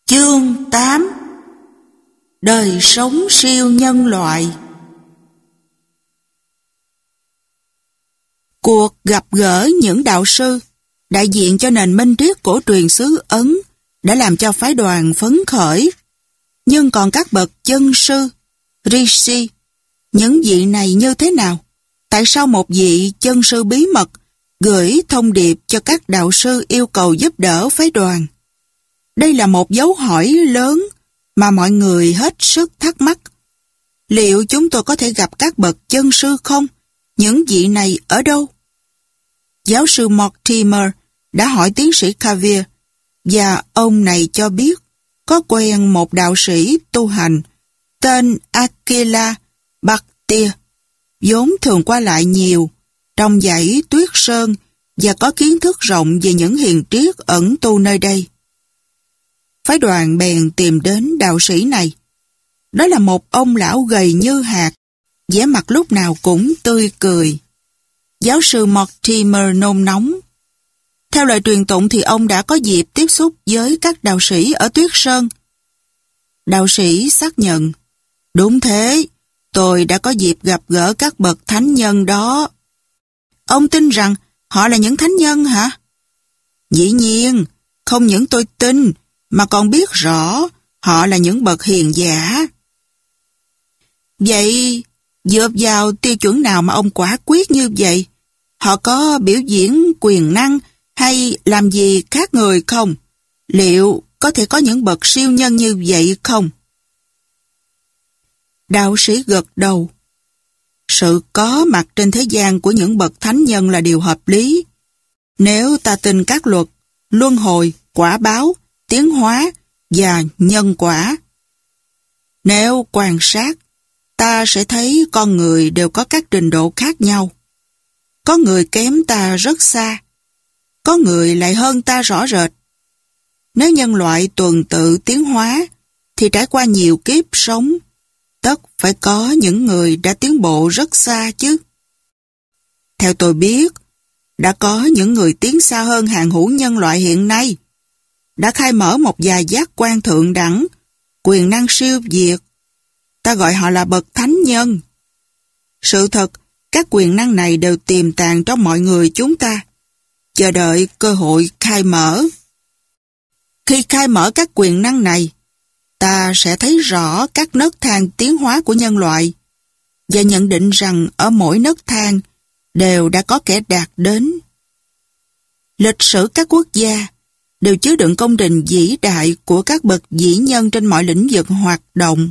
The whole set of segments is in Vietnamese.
Chương 8: Đời sống siêu nhân loại. Cuộc gặp gỡ những đạo sư đại diện cho nền minh triết cổ truyền xứ Ấn đã làm cho phái đoàn phấn khởi. Nhưng còn các bậc chân sư, Rishi, những vị này như thế nào? Tại sao một vị chân sư bí mật gửi thông điệp cho các đạo sư yêu cầu giúp đỡ phái đoàn? Đây là một dấu hỏi lớn mà mọi người hết sức thắc mắc. Liệu chúng tôi có thể gặp các bậc chân sư không? Những vị này ở đâu? Giáo sư Mortimer đã hỏi tiến sĩ Cavier, và ông này cho biết có quen một đạo sĩ tu hành tên Aquila Bhatia, vốn thường qua lại nhiều trong dãy Tuyết Sơn và có kiến thức rộng về những hiền triết ẩn tu nơi đây. Phái đoàn bèn tìm đến đạo sĩ này. Đó là một ông lão gầy như hạt, vẻ mặt lúc nào cũng tươi cười. Giáo sư Mortimer nôn nóng. Theo lời truyền tụng thì ông đã có dịp tiếp xúc với các đạo sĩ ở Tuyết Sơn. Đạo sĩ xác nhận, đúng thế, tôi đã có dịp gặp gỡ các bậc thánh nhân đó. Ông tin rằng họ là những thánh nhân hả? Dĩ nhiên, không những tôi tin, mà còn biết rõ họ là những bậc hiền giả. Vậy, dựa vào tiêu chuẩn nào mà ông quả quyết như vậy? Họ có biểu diễn quyền năng hay làm gì khác người không? Liệu có thể có những bậc siêu nhân như vậy không? Đạo sĩ gật đầu. Sự có mặt trên thế gian của những bậc thánh nhân là điều hợp lý. Nếu ta tin các luật, luân hồi, quả báo, tiến hóa và nhân quả. Nếu quan sát, ta sẽ thấy con người đều có các trình độ khác nhau. Có người kém ta rất xa, có người lại hơn ta rõ rệt. Nếu nhân loại tuần tự tiến hóa, thì trải qua nhiều kiếp sống, tất phải có những người đã tiến bộ rất xa chứ. Theo tôi biết, đã có những người tiến xa hơn hàng hữu nhân loại hiện nay, đã khai mở một vài giác quan thượng đẳng, quyền năng siêu việt. Ta gọi họ là bậc thánh nhân. Sự thật, các quyền năng này đều tiềm tàng trong mọi người chúng ta, chờ đợi cơ hội khai mở. Khi khai mở các quyền năng này, ta sẽ thấy rõ các nấc thang tiến hóa của nhân loại và nhận định rằng ở mỗi nấc thang đều đã có kẻ đạt đến. Lịch sử các quốc gia đều chứa đựng công trình vĩ đại của các bậc vĩ nhân trên mọi lĩnh vực hoạt động.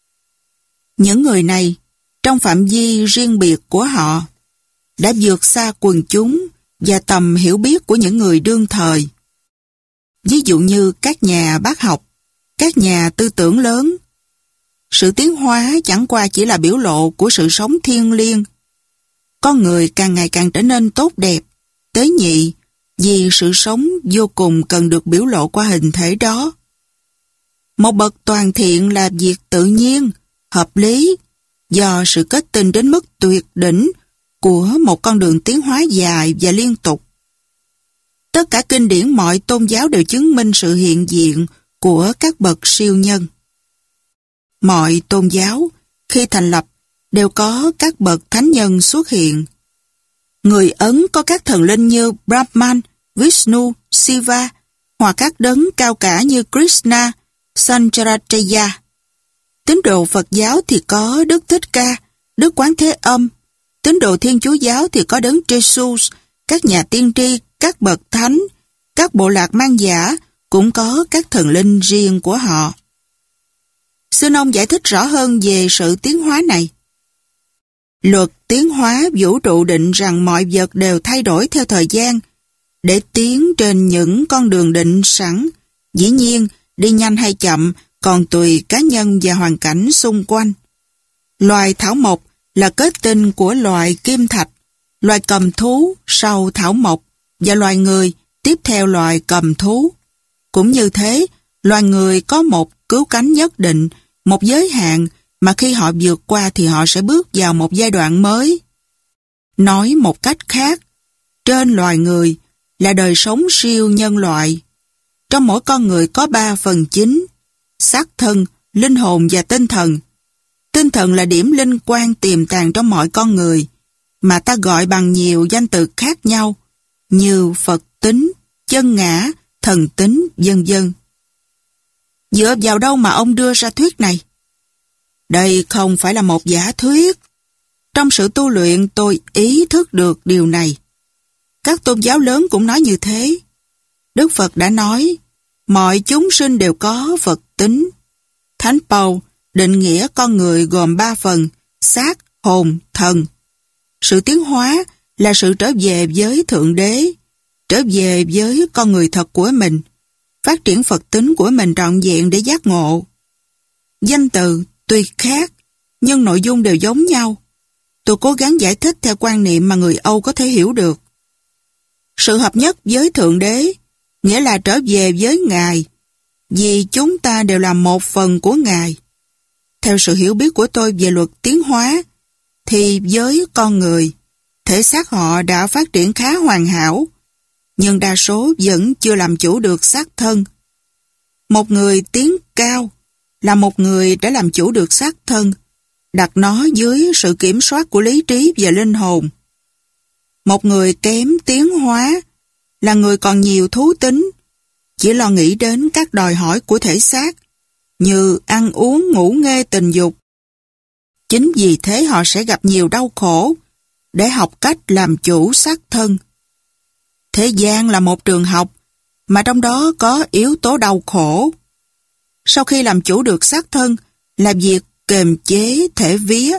Những người này, trong phạm vi riêng biệt của họ, đã vượt xa quần chúng và tầm hiểu biết của những người đương thời. Ví dụ như các nhà bác học, các nhà tư tưởng lớn. Sự tiến hóa chẳng qua chỉ là biểu lộ của sự sống thiêng liêng. Con người càng ngày càng trở nên tốt đẹp, tế nhị, vì sự sống vô cùng cần được biểu lộ qua hình thể đó. Một bậc toàn thiện là việc tự nhiên, hợp lý, do sự kết tinh đến mức tuyệt đỉnh của một con đường tiến hóa dài và liên tục. Tất cả kinh điển mọi tôn giáo đều chứng minh sự hiện diện của các bậc siêu nhân. Mọi tôn giáo, khi thành lập, đều có các bậc thánh nhân xuất hiện. Người Ấn có các thần linh như Brahman, Vishnu, Shiva, hoặc các đấng cao cả như Krishna, Sancharajaya. Tín đồ Phật giáo thì có Đức Thích Ca, Đức Quán Thế Âm. Tín đồ Thiên Chúa giáo thì có đấng Jesus, các nhà tiên tri, các bậc thánh, các bộ lạc mang giả cũng có các thần linh riêng của họ. Xin ông giải thích rõ hơn về sự tiến hóa này. Luật tiến hóa vũ trụ định rằng mọi vật đều thay đổi theo thời gian để tiến trên những con đường định sẵn. Dĩ nhiên, đi nhanh hay chậm còn tùy cá nhân và hoàn cảnh xung quanh. Loài thảo mộc là kết tinh của loài kim thạch, loài cầm thú sau thảo mộc và loài người tiếp theo loài cầm thú. Cũng như thế, loài người có một cứu cánh nhất định, một giới hạn mà khi họ vượt qua thì họ sẽ bước vào một giai đoạn mới. Nói một cách khác, trên loài người là đời sống siêu nhân loại. Trong mỗi con người có 3 phần chính: xác thân, linh hồn và tinh thần. Tinh thần là điểm linh quan tiềm tàng trong mọi con người, mà ta gọi bằng nhiều danh từ khác nhau, như Phật tính, chân ngã, thần tính, vân vân. Dựa vào đâu mà ông đưa ra thuyết này? Đây không phải là một giả thuyết. Trong sự tu luyện tôi ý thức được điều này. Các tôn giáo lớn cũng nói như thế. Đức Phật đã nói, mọi chúng sinh đều có Phật tính. Thánh Paul định nghĩa con người gồm 3 phần: xác, hồn, thần. Sự tiến hóa là sự trở về với Thượng Đế, trở về với con người thật của mình, phát triển Phật tính của mình trọn vẹn để giác ngộ. Danh từ tuy khác, nhưng nội dung đều giống nhau. Tôi cố gắng giải thích theo quan niệm mà người Âu có thể hiểu được. Sự hợp nhất với Thượng Đế, nghĩa là trở về với Ngài, vì chúng ta đều là một phần của Ngài. Theo sự hiểu biết của tôi về luật tiến hóa, thì với con người, thể xác họ đã phát triển khá hoàn hảo, nhưng đa số vẫn chưa làm chủ được xác thân. Một người tiến cao là một người đã làm chủ được xác thân, đặt nó dưới sự kiểm soát của lý trí và linh hồn. Một người kém tiến hóa là người còn nhiều thú tính, chỉ lo nghĩ đến các đòi hỏi của thể xác, như ăn uống, ngủ nghê, tình dục. Chính vì thế họ sẽ gặp nhiều đau khổ để học cách làm chủ xác thân. Thế gian là một trường học mà trong đó có yếu tố đau khổ. Sau khi làm chủ được xác thân là việc kiềm chế thể vía.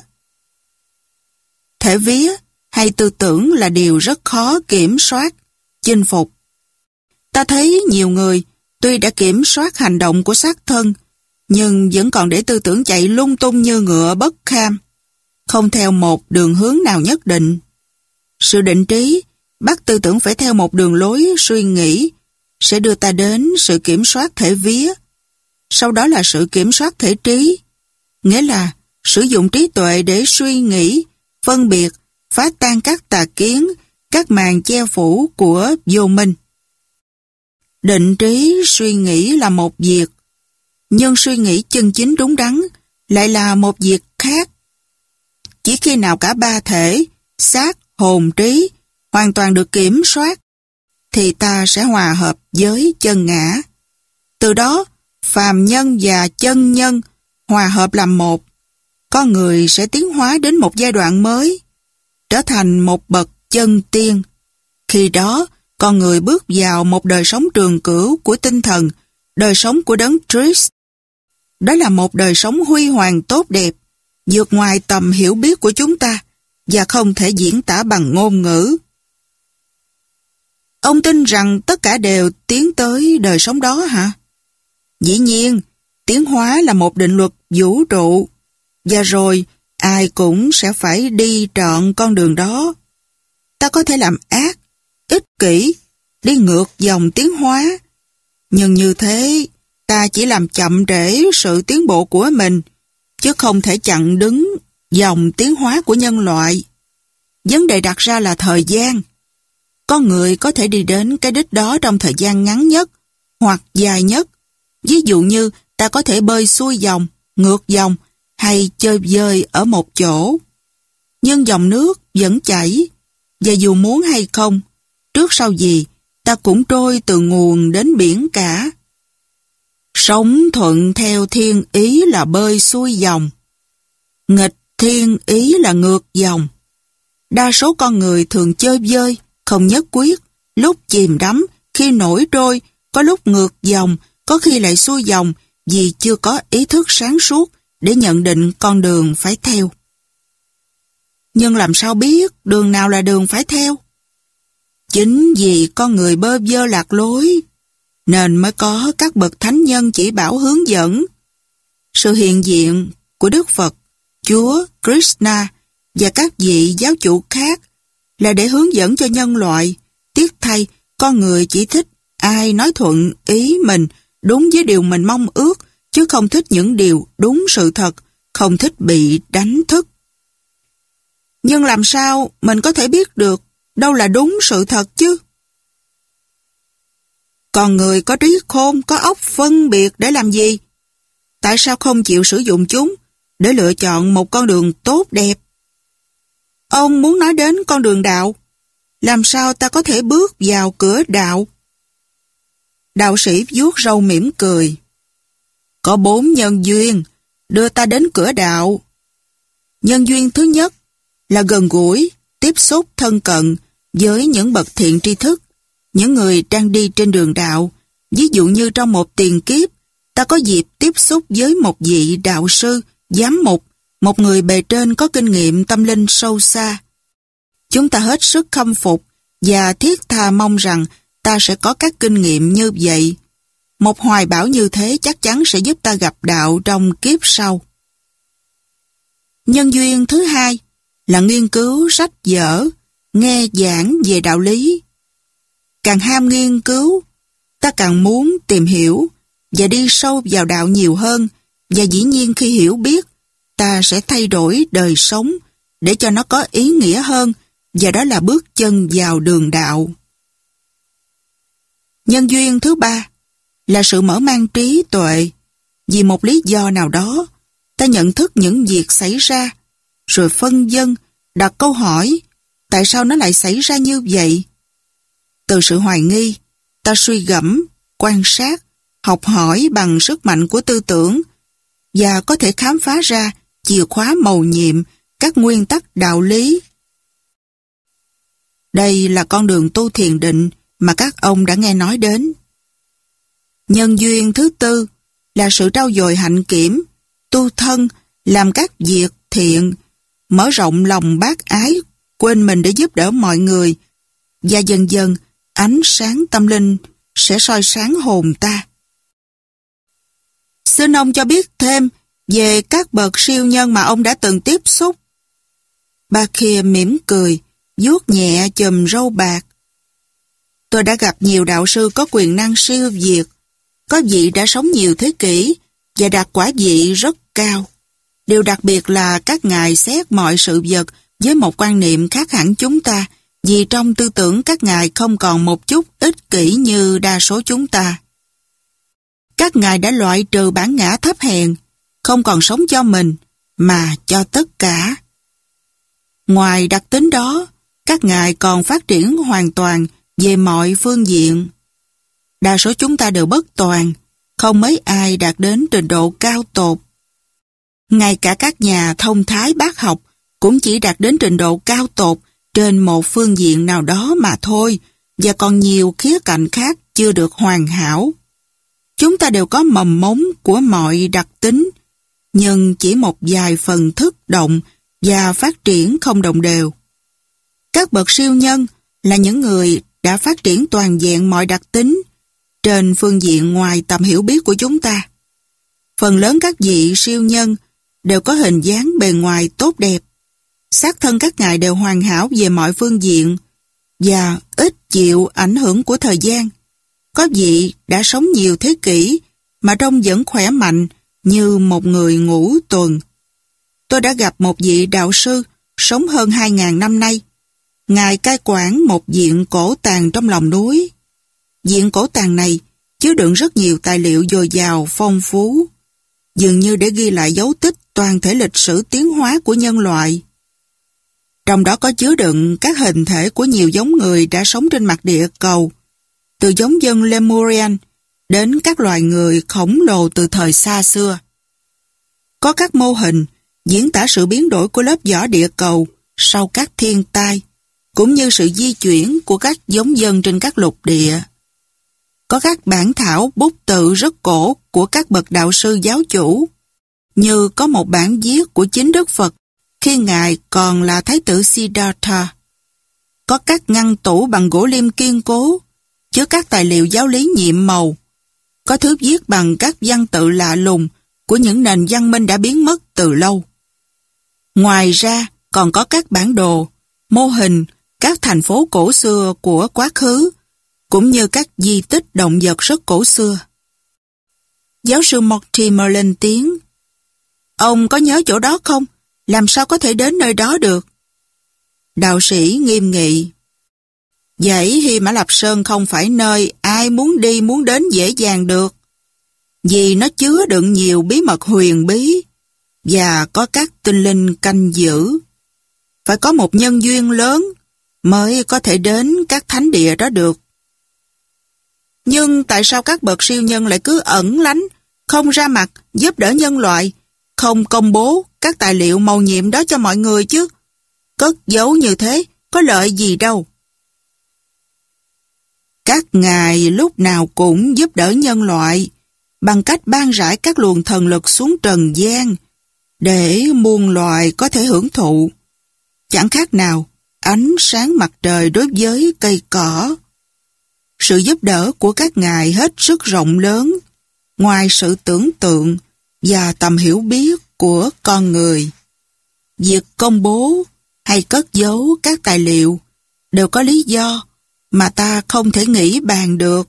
Thể vía hay tư tưởng là điều rất khó kiểm soát, chinh phục. Ta thấy nhiều người tuy đã kiểm soát hành động của xác thân, nhưng vẫn còn để tư tưởng chạy lung tung như ngựa bất kham, không theo một đường hướng nào nhất định. Sự định trí bắt tư tưởng phải theo một đường lối suy nghĩ sẽ đưa ta đến sự kiểm soát thể vía. Sau đó là sự kiểm soát thể trí, nghĩa là sử dụng trí tuệ để suy nghĩ, phân biệt, phá tan các tà kiến, các màn che phủ của vô minh. Định trí suy nghĩ là một việc, nhưng suy nghĩ chân chính đúng đắn lại là một việc khác. Chỉ khi nào cả 3 thể, xác, hồn, trí, hoàn toàn được kiểm soát, thì ta sẽ hòa hợp với chân ngã. Từ đó, phàm nhân và chân nhân hòa hợp làm một. Con người sẽ tiến hóa đến một giai đoạn mới, trở thành một bậc chân tiên. Khi đó, con người bước vào một đời sống trường cửu của tinh thần, đời sống của đấng Christ. Đó là một đời sống huy hoàng tốt đẹp, vượt ngoài tầm hiểu biết của chúng ta và không thể diễn tả bằng ngôn ngữ. Ông tin rằng tất cả đều tiến tới đời sống đó hả? Dĩ nhiên, tiến hóa là một định luật vũ trụ, và rồi ai cũng sẽ phải đi trọn con đường đó. Ta có thể làm ác, ích kỷ, đi ngược dòng tiến hóa, nhưng như thế ta chỉ làm chậm trễ sự tiến bộ của mình, chứ không thể chặn đứng dòng tiến hóa của nhân loại. Vấn đề đặt ra là thời gian. Con người có thể đi đến cái đích đó trong thời gian ngắn nhất hoặc dài nhất. Ví dụ như ta có thể bơi xuôi dòng, ngược dòng hay chơi vơi ở một chỗ. Nhưng dòng nước vẫn chảy, và dù muốn hay không, trước sau gì ta cũng trôi từ nguồn đến biển cả. Sống thuận theo thiên ý là bơi xuôi dòng, nghịch thiên ý là ngược dòng. Đa số con người thường chơi vơi, không nhất quyết, lúc chìm đắm, khi nổi trôi, có lúc ngược dòng, có khi lại xuôi dòng vì chưa có ý thức sáng suốt để nhận định con đường phải theo. Nhưng làm sao biết đường nào là đường phải theo? Chính vì con người bơ vơ lạc lối, nên mới có các bậc thánh nhân chỉ bảo hướng dẫn. Sự hiện diện của Đức Phật, Chúa, Krishna và các vị giáo chủ khác là để hướng dẫn cho nhân loại. Tiếc thay, con người chỉ thích ai nói thuận ý mình, đúng với điều mình mong ước, chứ không thích những điều đúng sự thật, không thích bị đánh thức. Nhưng làm sao mình có thể biết được đâu là đúng sự thật chứ? Còn người có trí khôn, có óc phân biệt để làm gì? Tại sao không chịu sử dụng chúng để lựa chọn một con đường tốt đẹp? Ông muốn nói đến con đường đạo. Làm sao ta có thể bước vào cửa đạo? Đạo sĩ vuốt râu mỉm cười. Có 4 nhân duyên đưa ta đến cửa đạo. Nhân duyên thứ nhất là gần gũi, tiếp xúc thân cận với những bậc thiện tri thức, những người đang đi trên đường đạo. Ví dụ như trong một tiền kiếp, ta có dịp tiếp xúc với một vị đạo sư, giám mục, một người bề trên có kinh nghiệm tâm linh sâu xa. Chúng ta hết sức khâm phục và thiết tha mong rằng ta sẽ có các kinh nghiệm như vậy. Một hoài bão như thế chắc chắn sẽ giúp ta gặp đạo trong kiếp sau. Nhân duyên thứ hai là nghiên cứu sách vở, nghe giảng về đạo lý. Càng ham nghiên cứu, ta càng muốn tìm hiểu và đi sâu vào đạo nhiều hơn, và dĩ nhiên khi hiểu biết, ta sẽ thay đổi đời sống để cho nó có ý nghĩa hơn, và đó là bước chân vào đường đạo. Nhân duyên thứ ba là sự mở mang trí tuệ. Vì một lý do nào đó, ta nhận thức những việc xảy ra, rồi phân vân, đặt câu hỏi, tại sao nó lại xảy ra như vậy? Từ sự hoài nghi, ta suy gẫm, quan sát, học hỏi bằng sức mạnh của tư tưởng, và có thể khám phá ra chìa khóa mầu nhiệm, các nguyên tắc đạo lý. Đây là con đường tu thiền định mà các ông đã nghe nói đến. Nhân duyên thứ tư là sự trau dồi hạnh kiểm, tu thân, làm các việc thiện, mở rộng lòng bác ái, quên mình để giúp đỡ mọi người, và dần dần ánh sáng tâm linh sẽ soi sáng hồn ta. Xin ông cho biết thêm về các bậc siêu nhân mà ông đã từng tiếp xúc. Bakir mỉm cười, vuốt nhẹ chùm râu bạc. Tôi đã gặp nhiều đạo sư có quyền năng siêu việt. Có vị đã sống nhiều thế kỷ và đạt quả vị rất cao. Điều đặc biệt là các ngài xét mọi sự vật với một quan niệm khác hẳn chúng ta, vì trong tư tưởng các ngài không còn một chút ích kỷ như đa số chúng ta. Các ngài đã loại trừ bản ngã thấp hèn, không còn sống cho mình, mà cho tất cả. Ngoài đặc tính đó, các ngài còn phát triển hoàn toàn về mọi phương diện. Đa số chúng ta đều bất toàn, không mấy ai đạt đến trình độ cao tột. Ngay cả các nhà thông thái bác học cũng chỉ đạt đến trình độ cao tột trên một phương diện nào đó mà thôi, và còn nhiều khía cạnh khác chưa được hoàn hảo. Chúng ta đều có mầm mống của mọi đặc tính, nhưng chỉ một vài phần thức động và phát triển không đồng đều. Các bậc siêu nhân là những người đã phát triển toàn diện mọi đặc tính trên phương diện ngoài tầm hiểu biết của chúng ta. Phần lớn các vị siêu nhân đều có hình dáng bề ngoài tốt đẹp. Xác thân các ngài đều hoàn hảo về mọi phương diện và ít chịu ảnh hưởng của thời gian. Có vị đã sống nhiều thế kỷ mà trông vẫn khỏe mạnh như một người ngũ tuần. Tôi đã gặp một vị đạo sư sống hơn 2.000 năm nay. Ngài cai quản một viện cổ tàng trong lòng núi. Viện cổ tàng này chứa đựng rất nhiều tài liệu dồi dào, phong phú, dường như để ghi lại dấu tích toàn thể lịch sử tiến hóa của nhân loại. Trong đó có chứa đựng các hình thể của nhiều giống người đã sống trên mặt địa cầu, từ giống dân Lemurian đến các loài người khổng lồ từ thời xa xưa. Có các mô hình diễn tả sự biến đổi của lớp vỏ địa cầu sau các thiên tai, cũng như sự di chuyển của các giống dân trên các lục địa. Có các bản thảo bút tự rất cổ của các bậc đạo sư giáo chủ, như có một bản viết của chính Đức Phật khi Ngài còn là Thái tử Siddhartha. Có các ngăn tủ bằng gỗ lim kiên cố, chứa các tài liệu giáo lý nhiệm màu. Có thứ viết bằng các văn tự lạ lùng của những nền văn minh đã biến mất từ lâu. Ngoài ra, còn có các bản đồ, mô hình, các thành phố cổ xưa của quá khứ, cũng như các di tích động vật rất cổ xưa. Giáo sư Mortimer lên tiếng. Ông có nhớ chỗ đó không? Làm sao có thể đến nơi đó được? Đạo sĩ nghiêm nghị. Vậy thì Mã Lạp Sơn không phải nơi ai muốn đi muốn đến dễ dàng được. Vì nó chứa đựng nhiều bí mật huyền bí và có các tinh linh canh giữ. Phải có một nhân duyên lớn mới có thể đến các thánh địa đó được. Nhưng tại sao các bậc siêu nhân lại cứ ẩn lánh, không ra mặt giúp đỡ nhân loại, không công bố các tài liệu mầu nhiệm đó cho mọi người chứ? Cất giấu như thế có lợi gì đâu. Các ngài lúc nào cũng giúp đỡ nhân loại bằng cách ban rải các luồng thần lực xuống trần gian để muôn loài có thể hưởng thụ. Chẳng khác nào ánh sáng mặt trời đối với cây cỏ. Sự giúp đỡ của các ngài hết sức rộng lớn, ngoài sự tưởng tượng và tầm hiểu biết của con người. Việc công bố hay cất giấu các tài liệu đều có lý do mà ta không thể nghĩ bàn được.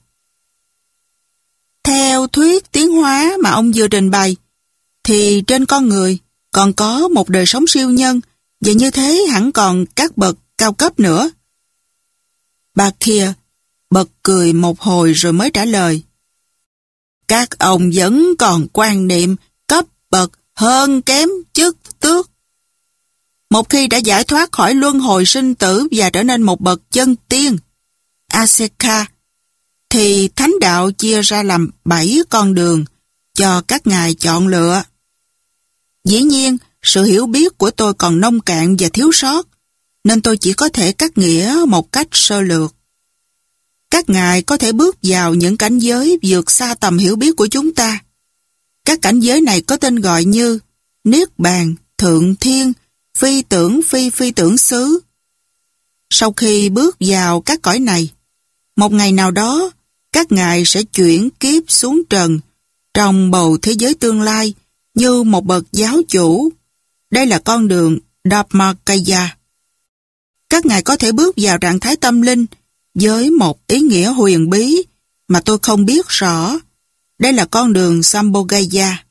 Theo thuyết tiến hóa mà ông vừa trình bày, thì trên con người còn có một đời sống siêu nhân, và như thế hẳn còn các bậc cao cấp nữa. Bà kia bật cười một hồi rồi mới trả lời. Các ông vẫn còn quan niệm cấp bậc hơn kém chức tước. Một khi đã giải thoát khỏi luân hồi sinh tử và trở nên một bậc chân tiên, Aseka, thì thánh đạo chia ra làm 7 con đường cho các ngài chọn lựa. Dĩ nhiên, sự hiểu biết của tôi còn nông cạn và thiếu sót, nên tôi chỉ có thể cắt nghĩa một cách sơ lược. Các ngài có thể bước vào những cảnh giới vượt xa tầm hiểu biết của chúng ta. Các cảnh giới này có tên gọi như Niết Bàn, Thượng Thiên, Phi tưởng phi tưởng xứ. Sau khi bước vào các cõi này, một ngày nào đó, các ngài sẽ chuyển kiếp xuống trần trong bầu thế giới tương lai như một bậc giáo chủ. Đây là con đường Dharmakaya. Các ngài có thể bước vào trạng thái tâm linh với một ý nghĩa huyền bí mà tôi không biết rõ. Đây là con đường Sambhogaya.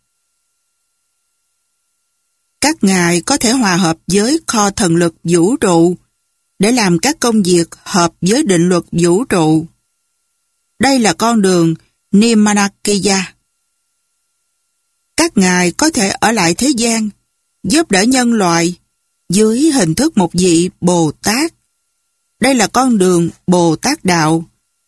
Các ngài có thể hòa hợp với kho thần lực vũ trụ để làm các công việc hợp với định luật vũ trụ. Đây là con đường Nirmanakaya. Các ngài có thể ở lại thế gian, giúp đỡ nhân loại dưới hình thức một vị Bồ Tát. Đây là con đường Bồ Tát Đạo,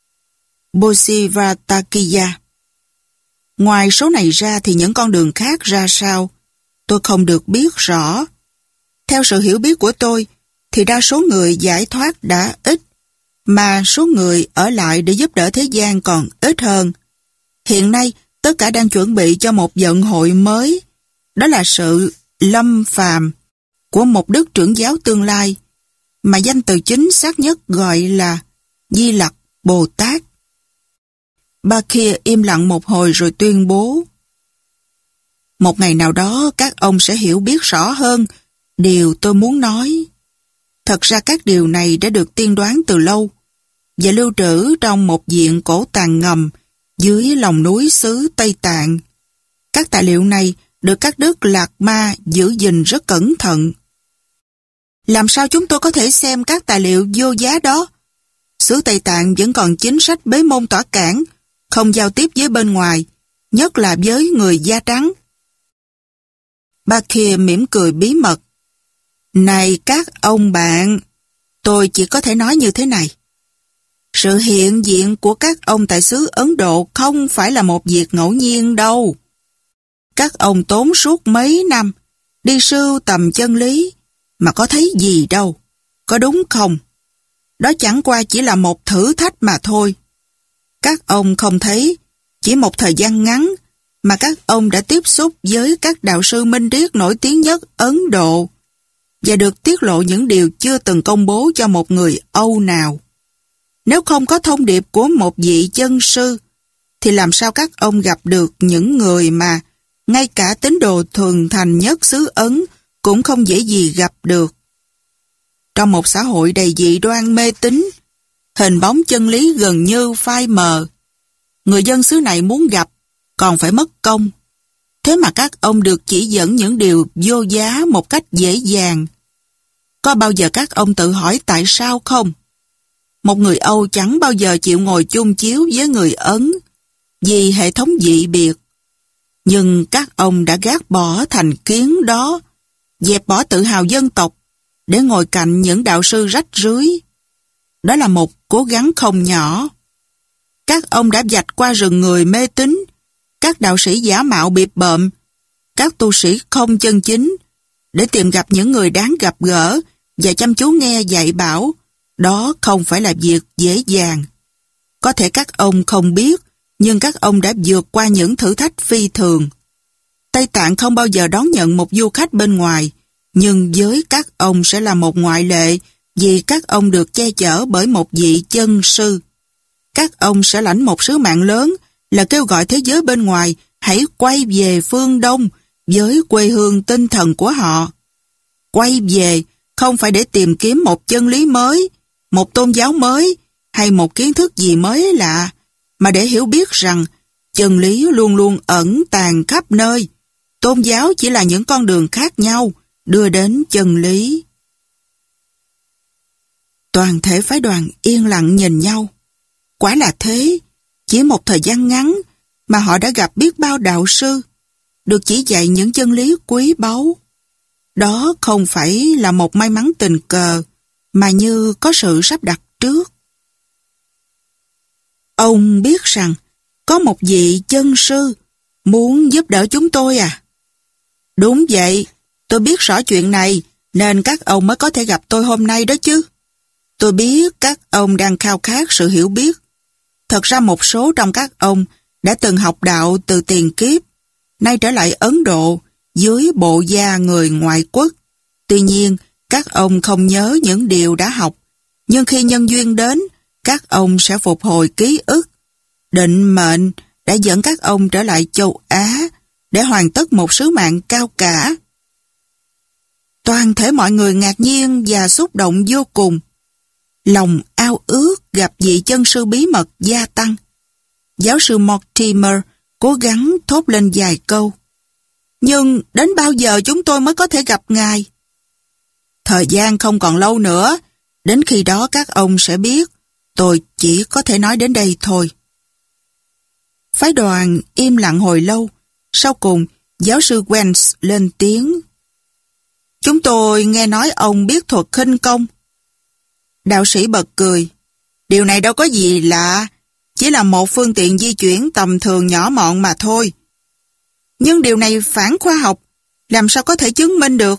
Bodhisattva. Ngoài số này ra thì những con đường khác ra sao, tôi không được biết rõ. Theo sự hiểu biết của tôi, thì đa số người giải thoát đã ít, mà số người ở lại để giúp đỡ thế gian còn ít hơn. Hiện nay, tất cả đang chuẩn bị cho một vận hội mới. Đó là sự lâm phàm của một đức trưởng giáo tương lai, mà danh từ chính xác nhất gọi là Di Lặc Bồ Tát. Bà kia im lặng một hồi rồi tuyên bố. Một ngày nào đó các ông sẽ hiểu biết rõ hơn điều tôi muốn nói. Thật ra các điều này đã được tiên đoán từ lâu và lưu trữ trong một viện cổ tàng ngầm dưới lòng núi xứ Tây Tạng. Các tài liệu này được các đức Lạc Ma giữ gìn rất cẩn thận. Làm sao chúng tôi có thể xem các tài liệu vô giá đó? Xứ Tây Tạng vẫn còn chính sách bế môn tỏa cản, không giao tiếp với bên ngoài, nhất là với người da trắng. Bà kia mỉm cười bí mật. Này các ông bạn, tôi chỉ có thể nói như thế này. Sự hiện diện của các ông tại xứ Ấn Độ không phải là một việc ngẫu nhiên đâu. Các ông tốn suốt mấy năm đi sưu tầm chân lý mà có thấy gì đâu, có đúng không? Đó chẳng qua chỉ là một thử thách mà thôi. Các ông không thấy chỉ một thời gian ngắn mà các ông đã tiếp xúc với các đạo sư minh triết nổi tiếng nhất Ấn Độ và được tiết lộ những điều chưa từng công bố cho một người Âu nào. Nếu không có thông điệp của một vị chân sư, thì làm sao các ông gặp được những người mà ngay cả tín đồ thường thành nhất xứ Ấn cũng không dễ gì gặp được. Trong một xã hội đầy dị đoan mê tín, hình bóng chân lý gần như phai mờ. Người dân xứ này muốn gặp, còn phải mất công. Thế mà các ông được chỉ dẫn những điều vô giá một cách dễ dàng. Có bao giờ các ông tự hỏi tại sao không? một người Âu chẳng bao giờ chịu ngồi chung chiếu với người Ấn vì hệ thống dị biệt. Nhưng các ông đã gác bỏ thành kiến đó, dẹp bỏ tự hào dân tộc để ngồi cạnh những đạo sư rách rưới. Đó là một cố gắng không nhỏ. Các ông đã vạch qua rừng người mê tín, các đạo sĩ giả mạo bịp bợm, các tu sĩ không chân chính, để tìm gặp những người đáng gặp gỡ và chăm chú nghe dạy bảo. Đó không phải là việc dễ dàng. Có thể các ông không biết, nhưng các ông đã vượt qua những thử thách phi thường. Tây Tạng không bao giờ đón nhận một du khách bên ngoài, nhưng với các ông sẽ là một ngoại lệ vì các ông được che chở bởi một vị chân sư. Các ông sẽ lãnh một sứ mạng lớn là kêu gọi thế giới bên ngoài hãy quay về phương Đông với quê hương tinh thần của họ. Quay về không phải để tìm kiếm một chân lý mới, một tôn giáo mới hay một kiến thức gì mới lạ, mà để hiểu biết rằng chân lý luôn luôn ẩn tàng khắp nơi. Tôn giáo chỉ là những con đường khác nhau đưa đến chân lý. Toàn thể phái đoàn yên lặng nhìn nhau. Quả là thế, chỉ một thời gian ngắn mà họ đã gặp biết bao đạo sư, được chỉ dạy những chân lý quý báu. Đó không phải là một may mắn tình cờ, mà như có sự sắp đặt trước. Ông biết rằng có một vị chân sư muốn giúp đỡ chúng tôi à? Đúng vậy, tôi biết rõ chuyện này nên các ông mới có thể gặp tôi hôm nay đó chứ. Tôi biết các ông đang khao khát sự hiểu biết. Thật ra một số trong các ông đã từng học đạo từ tiền kiếp, nay trở lại Ấn Độ dưới bộ da người ngoại quốc. Tuy nhiên, các ông không nhớ những điều đã học, nhưng khi nhân duyên đến, các ông sẽ phục hồi ký ức. Định mệnh đã dẫn các ông trở lại châu Á để hoàn tất một sứ mạng cao cả. Toàn thể mọi người ngạc nhiên và xúc động vô cùng. Lòng ao ước gặp vị chân sư bí mật gia tăng. Giáo sư Mortimer cố gắng thốt lên vài câu. Nhưng đến bao giờ chúng tôi mới có thể gặp ngài? Thời gian không còn lâu nữa. Đến khi đó các ông sẽ biết. Tôi chỉ có thể nói đến đây thôi. Phái đoàn im lặng hồi lâu. Sau cùng, giáo sư Wells lên tiếng. Chúng tôi nghe nói ông biết thuật khinh công. Đạo sĩ bật cười. Điều này đâu có gì lạ. Chỉ là một phương tiện di chuyển tầm thường nhỏ mọn mà thôi. Nhưng điều này phản khoa học. Làm sao có thể chứng minh được?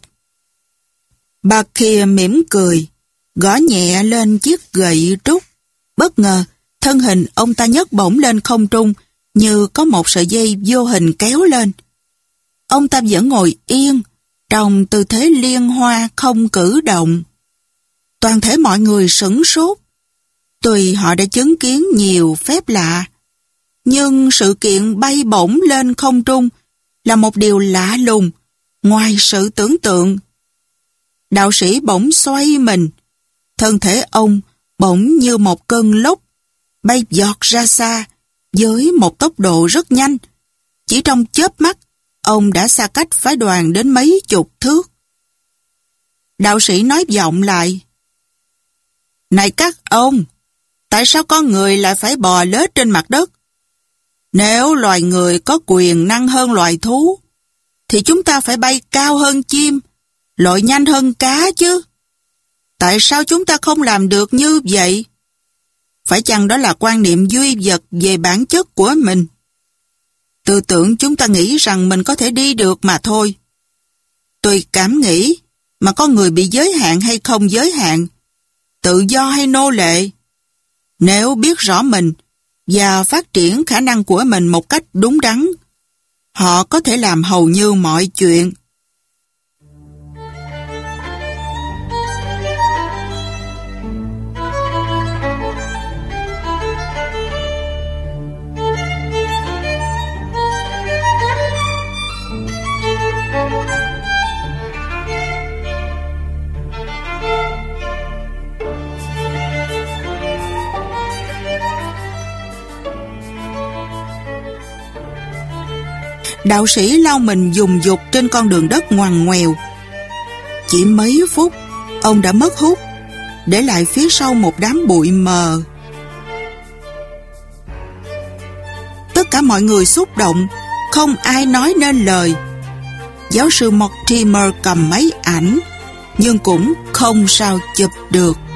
Bà kia mỉm cười, gõ nhẹ lên chiếc gậy trúc. Bất ngờ, thân hình ông ta nhấc bổng lên không trung như có một sợi dây vô hình kéo lên. Ông ta vẫn ngồi yên, trong tư thế liên hoa không cử động. Toàn thể mọi người sửng sốt. Tuy họ đã chứng kiến nhiều phép lạ, nhưng sự kiện bay bổng lên không trung là một điều lạ lùng, ngoài sự tưởng tượng. Đạo sĩ bỗng xoay mình, thân thể ông bỗng như một cơn lốc, bay giọt ra xa, với một tốc độ rất nhanh. Chỉ trong chớp mắt, ông đã xa cách phái đoàn đến mấy chục thước. Đạo sĩ nói vọng lại. Này các ông, tại sao con người lại phải bò lết trên mặt đất? Nếu loài người có quyền năng hơn loài thú, thì chúng ta phải bay cao hơn chim, lội nhanh hơn cá chứ. Tại sao chúng ta không làm được như vậy? Phải chăng đó là quan niệm duy vật về bản chất của mình? Tư tưởng chúng ta nghĩ rằng mình có thể đi được mà thôi. Tùy cảm nghĩ mà con người bị giới hạn hay không giới hạn, tự do hay nô lệ. Nếu biết rõ mình và phát triển khả năng của mình một cách đúng đắn, họ có thể làm hầu như mọi chuyện. Đạo sĩ lao mình dùng dục trên con đường đất ngoằn ngoèo. Chỉ mấy phút, ông đã mất hút. để lại phía sau một đám bụi mờ. Tất cả mọi người xúc động, không ai nói nên lời. Giáo sư Mortimer cầm máy ảnh, nhưng cũng không sao chụp được.